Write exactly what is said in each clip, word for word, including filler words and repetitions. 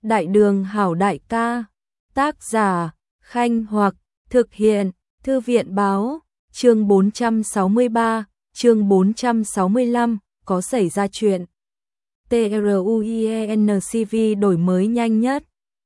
Đại đường hảo đại ca, tác giả, Khanh Hoặc, thực hiện, Thư viện báo, chương bốn trăm sáu mươi ba, chương bốn trăm sáu mươi lăm, có xảy ra chuyện. TRUIENCV đổi mới nhanh nhất.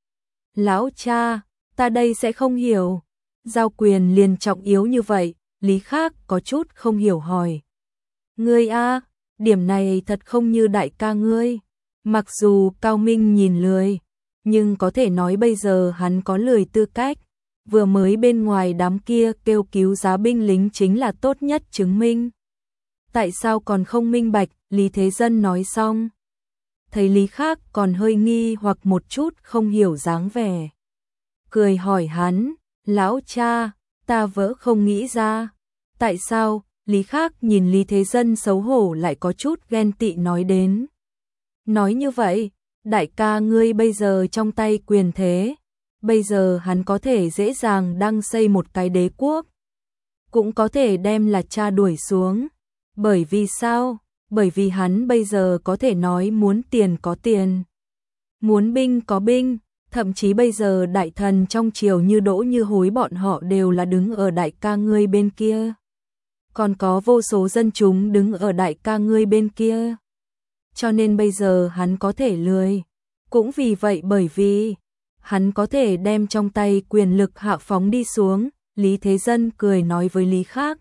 Lão cha, ta đây sẽ không hiểu. Giao quyền liền trọng yếu như vậy, Lý Khác có chút không hiểu hỏi. Ngươi a, điểm này thật không như đại ca ngươi. Mặc dù Cao Minh nhìn lười, nhưng có thể nói bây giờ hắn có lười tư cách. Vừa mới bên ngoài đám kia kêu cứu giá binh lính chính là tốt nhất chứng minh. Tại sao còn không minh bạch, Lý Thế Dân nói xong. Thấy Lý Khác còn hơi nghi hoặc một chút không hiểu dáng vẻ. Cười hỏi hắn, lão cha, ta vỡ không nghĩ ra. Tại sao, Lý Khác nhìn Lý Thế Dân xấu hổ lại có chút ghen tị nói đến. Nói như vậy, đại ca ngươi bây giờ trong tay quyền thế. Bây giờ hắn có thể dễ dàng đăng xây một cái đế quốc. Cũng có thể đem là cha đuổi xuống. Bởi vì sao? Bởi vì hắn bây giờ có thể nói muốn tiền có tiền. Muốn binh có binh. Thậm chí bây giờ đại thần trong triều như Đỗ Như Hối bọn họ đều là đứng ở đại ca ngươi bên kia. Còn có vô số dân chúng đứng ở đại ca ngươi bên kia. Cho nên bây giờ hắn có thể lười. Cũng vì vậy bởi vì hắn có thể đem trong tay quyền lực hạ phóng đi xuống. Lý Thế Dân cười nói với Lý Khác.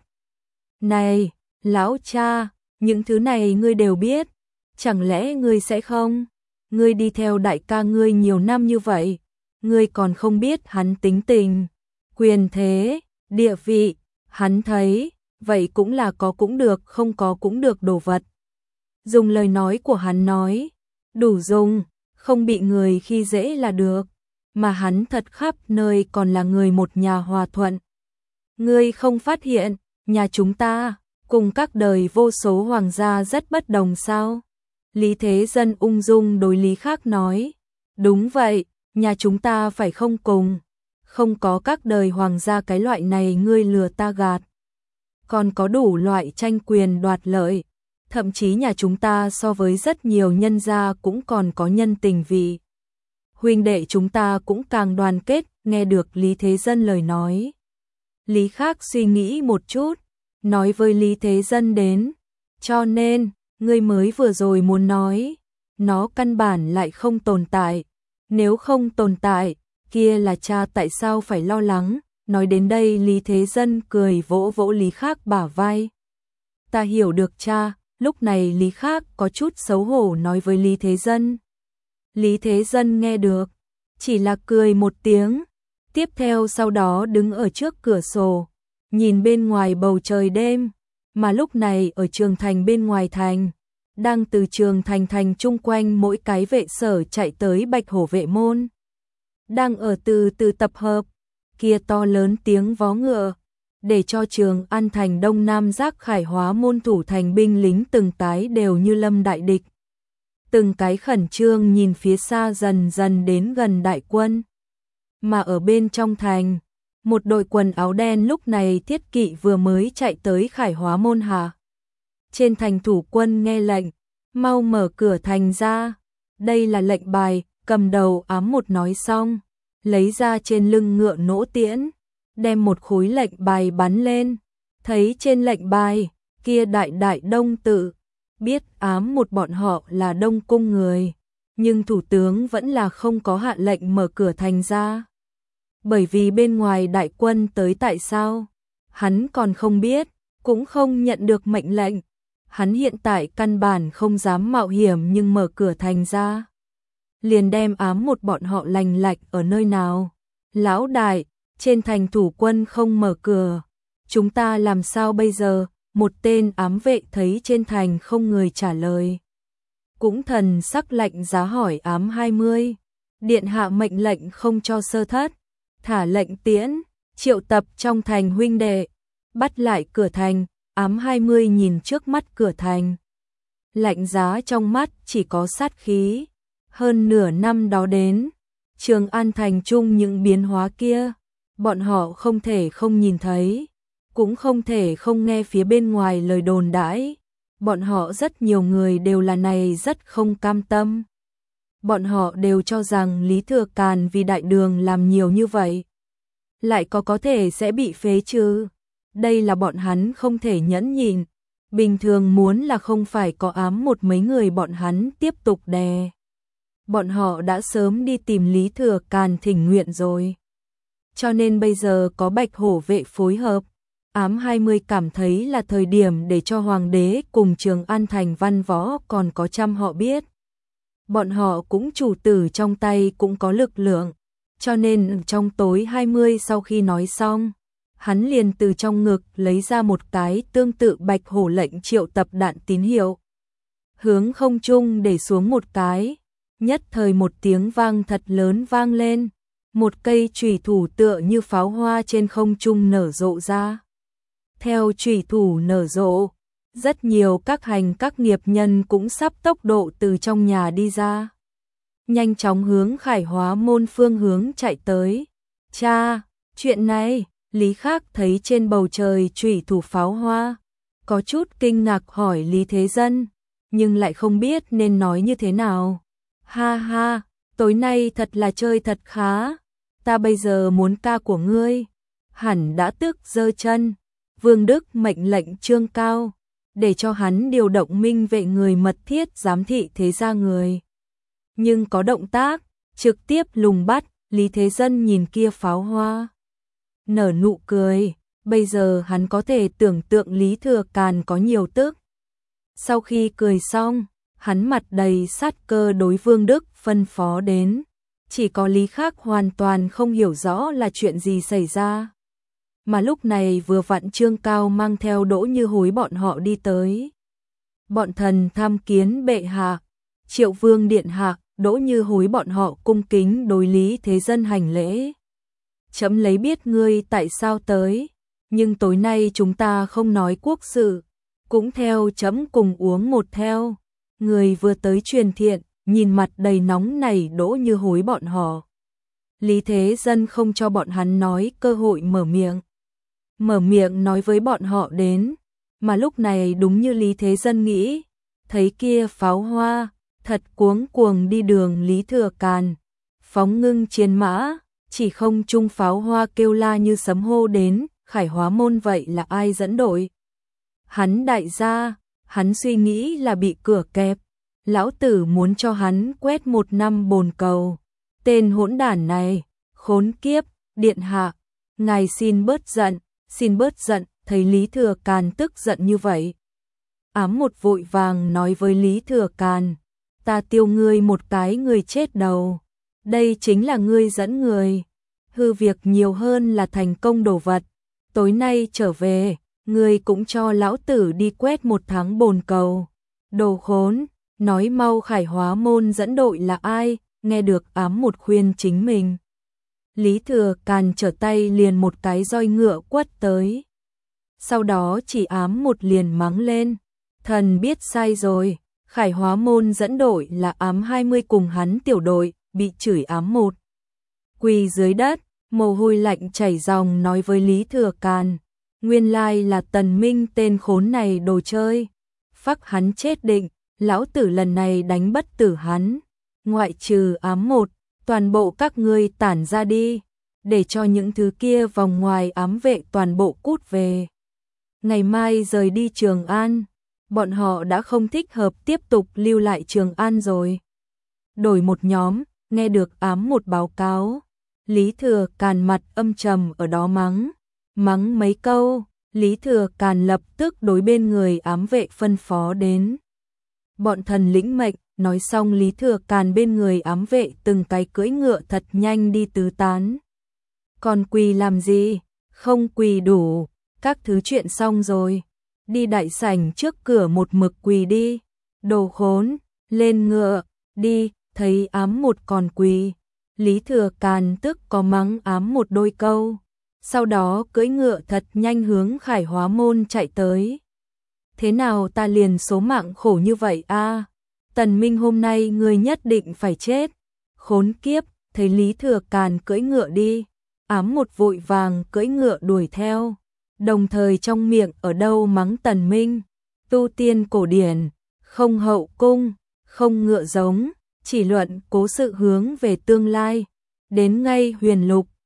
Này, lão cha, những thứ này ngươi đều biết. Chẳng lẽ ngươi sẽ không? Ngươi đi theo đại ca ngươi nhiều năm như vậy. Ngươi còn không biết hắn tính tình, quyền thế, địa vị. Hắn thấy, vậy cũng là có cũng được, không có cũng được đồ vật. Dùng lời nói của hắn nói, đủ dùng, không bị người khi dễ là được. Mà hắn thật khắp nơi còn là người một nhà hòa thuận. Ngươi không phát hiện, nhà chúng ta, cùng các đời vô số hoàng gia rất bất đồng sao? Lý Thế Dân ung dung đối Lý Khác nói. Đúng vậy, nhà chúng ta phải không cùng. Không có các đời hoàng gia cái loại này ngươi lừa ta gạt. Còn có đủ loại tranh quyền đoạt lợi. Thậm chí nhà chúng ta so với rất nhiều nhân gia cũng còn có nhân tình vị. Huynh đệ chúng ta cũng càng đoàn kết, nghe được Lý Thế Dân lời nói. Lý Khác suy nghĩ một chút, nói với Lý Thế Dân đến. Cho nên, ngươi mới vừa rồi muốn nói, nó căn bản lại không tồn tại. Nếu không tồn tại, kia là cha tại sao phải lo lắng. Nói đến đây Lý Thế Dân cười vỗ vỗ Lý Khác bả vai. Ta hiểu được cha. Lúc này Lý Khác có chút xấu hổ nói với Lý Thế Dân. Lý Thế Dân nghe được, chỉ là cười một tiếng. Tiếp theo sau đó đứng ở trước cửa sổ, nhìn bên ngoài bầu trời đêm. Mà lúc này ở Trường Thành bên ngoài thành, đang từ Trường Thành thành chung quanh mỗi cái vệ sở chạy tới Bạch Hổ vệ môn. Đang ở từ từ tập hợp, kia to lớn tiếng vó ngựa. Để cho Trường An thành Đông Nam Giác Khải Hóa môn thủ thành binh lính từng cái đều như lâm đại địch. Từng cái khẩn trương nhìn phía xa dần dần đến gần đại quân. Mà ở bên trong thành, một đội quần áo đen lúc này thiết kỵ vừa mới chạy tới Khải Hóa môn hạ. Trên thành thủ quân nghe lệnh, mau mở cửa thành ra. Đây là lệnh bài, cầm đầu ám một nói xong, lấy ra trên lưng ngựa nỗ tiễn. Đem một khối lệnh bài bắn lên, thấy trên lệnh bài, kia đại đại đông tự, biết ám một bọn họ là Đông Cung người, nhưng thủ tướng vẫn là không có hạ lệnh mở cửa thành ra. Bởi vì bên ngoài đại quân tới tại sao, hắn còn không biết, cũng không nhận được mệnh lệnh, hắn hiện tại căn bản không dám mạo hiểm nhưng mở cửa thành ra. Liền đem ám một bọn họ lành lạch ở nơi nào, lão đại. Trên thành thủ quân không mở cửa, chúng ta làm sao bây giờ? Một tên ám vệ thấy trên thành không người trả lời. Cũng thần sắc lạnh giá hỏi ám hai mươi. Điện hạ mệnh lệnh không cho sơ thất. Thả lệnh tiễn, triệu tập trong thành huynh đệ. Bắt lại cửa thành, ám hai mươi nhìn trước mắt cửa thành. Lạnh giá trong mắt chỉ có sát khí. Hơn nửa năm đó đến, Trường An thành chung những biến hóa kia. Bọn họ không thể không nhìn thấy, cũng không thể không nghe phía bên ngoài lời đồn đãi. Bọn họ rất nhiều người đều là này rất không cam tâm. Bọn họ đều cho rằng Lý Thừa Càn vì đại đường làm nhiều như vậy, lại có có thể sẽ bị phế chứ. Đây là bọn hắn không thể nhẫn nhịn. Bình thường muốn là không phải có ám một mấy người bọn hắn tiếp tục đè. Bọn họ đã sớm đi tìm Lý Thừa Càn thỉnh nguyện rồi. Cho nên bây giờ có Bạch Hổ vệ phối hợp, ám hai mươi cảm thấy là thời điểm để cho Hoàng đế cùng Trường An thành văn võ còn có trăm họ biết. Bọn họ cũng chủ tử trong tay cũng có lực lượng, cho nên trong tối hai mươi sau khi nói xong, hắn liền từ trong ngực lấy ra một cái tương tự Bạch Hổ lệnh triệu tập đạn tín hiệu. Hướng không trung để xuống một cái, nhất thời một tiếng vang thật lớn vang lên, một cây chủy thủ tựa như pháo hoa trên không trung nở rộ ra. Theo chủy thủ nở rộ, rất nhiều các hành các nghiệp nhân cũng sắp tốc độ từ trong nhà đi ra. Nhanh chóng hướng Khải Hóa môn phương hướng chạy tới. Cha, chuyện này, Lý Khắc thấy trên bầu trời chủy thủ pháo hoa, có chút kinh ngạc hỏi Lý Thế Dân, nhưng lại không biết nên nói như thế nào. Ha ha, tối nay thật là chơi thật khá, ta bây giờ muốn ca của ngươi. Hẳn đã tức giơ chân, Vương Đức mệnh lệnh Trương Cao, để cho hắn điều động minh vệ người mật thiết giám thị thế gia người. Nhưng có động tác, trực tiếp lùng bắt, Lý Thế Dân nhìn kia pháo hoa, nở nụ cười, bây giờ hắn có thể tưởng tượng Lý Thừa Càn có nhiều tức. Sau khi cười xong, hắn mặt đầy sát cơ đối Vương Đức phân phó đến, chỉ có Lý Khắc hoàn toàn không hiểu rõ là chuyện gì xảy ra. Mà lúc này vừa vặn Trương Cao mang theo Đỗ Như Hối bọn họ đi tới. Bọn thần tham kiến bệ hạ, Triệu Vương điện hạ, Đỗ Như Hối bọn họ cung kính đối Lý Thế Dân hành lễ. Chấm lấy biết ngươi tại sao tới, nhưng tối nay chúng ta không nói quốc sự, cũng theo chấm cùng uống một theo. Người vừa tới truyền thiện, nhìn mặt đầy nóng nảy Đỗ Như Hối bọn họ. Lý Thế Dân không cho bọn hắn nói cơ hội mở miệng. Mở miệng nói với bọn họ đến, mà lúc này đúng như Lý Thế Dân nghĩ, thấy kia pháo hoa, thật cuống cuồng đi đường Lý Thừa Càn, phóng ngưng chiến mã, chỉ không trung pháo hoa kêu la như sấm hô đến, Khải Hóa môn vậy là ai dẫn đội? Hắn đại gia, hắn suy nghĩ là bị cửa kẹp, lão tử muốn cho hắn quét một năm bồn cầu. Tên hỗn đản này, khốn kiếp, điện hạ, ngài xin bớt giận, xin bớt giận, thấy Lý Thừa Càn tức giận như vậy. Ám một vội vàng nói với Lý Thừa Càn, ta tiêu ngươi một cái người chết đầu, đây chính là ngươi dẫn người, hư việc nhiều hơn là thành công đồ vật, tối nay trở về, ngươi cũng cho lão tử đi quét một tháng bồn cầu. Đồ khốn, nói mau Khải Hóa môn dẫn đội là ai, nghe được ám một khuyên chính mình. Lý Thừa Càn trở tay liền một cái roi ngựa quất tới. Sau đó chỉ ám một liền mắng lên, thần biết sai rồi, Khải Hóa môn dẫn đội là ám hai mươi cùng hắn tiểu đội, bị chửi ám một. Quỳ dưới đất, mồ hôi lạnh chảy ròng nói với Lý Thừa Càn, nguyên lai là Tần Minh tên khốn này đồ chơi, phắc hắn chết định, lão tử lần này đánh bất tử hắn, ngoại trừ ám một, toàn bộ các ngươi tản ra đi, để cho những thứ kia vòng ngoài ám vệ toàn bộ cút về. Ngày mai rời đi Trường An, bọn họ đã không thích hợp tiếp tục lưu lại Trường An rồi. Đổi một nhóm, nghe được ám một báo cáo, Lý Thừa Càn mặt âm trầm ở đó mắng, mắng mấy câu, Lý Thừa Càn lập tức đối bên người ám vệ phân phó đến. Bọn thần lĩnh mệnh, nói xong Lý Thừa Càn bên người ám vệ từng cái cưỡi ngựa thật nhanh đi tứ tán. Còn quỳ làm gì? Không quỳ đủ, các thứ chuyện xong rồi. Đi đại sảnh trước cửa một mực quỳ đi. Đồ khốn, lên ngựa, đi, thấy ám một còn quỳ. Lý Thừa Càn tức có mắng ám một đôi câu. Sau đó cưỡi ngựa thật nhanh hướng Khải Hóa môn chạy tới. Thế nào ta liền số mạng khổ như vậy a? Tần Minh hôm nay ngươi nhất định phải chết. Khốn kiếp, thấy Lý Thừa Càn cưỡi ngựa đi, ám một vội vàng cưỡi ngựa đuổi theo, đồng thời trong miệng ở đâu mắng Tần Minh, tu tiên cổ điển, không hậu cung, không ngựa giống, chỉ luận cố sự hướng về tương lai. Đến ngay huyền lục,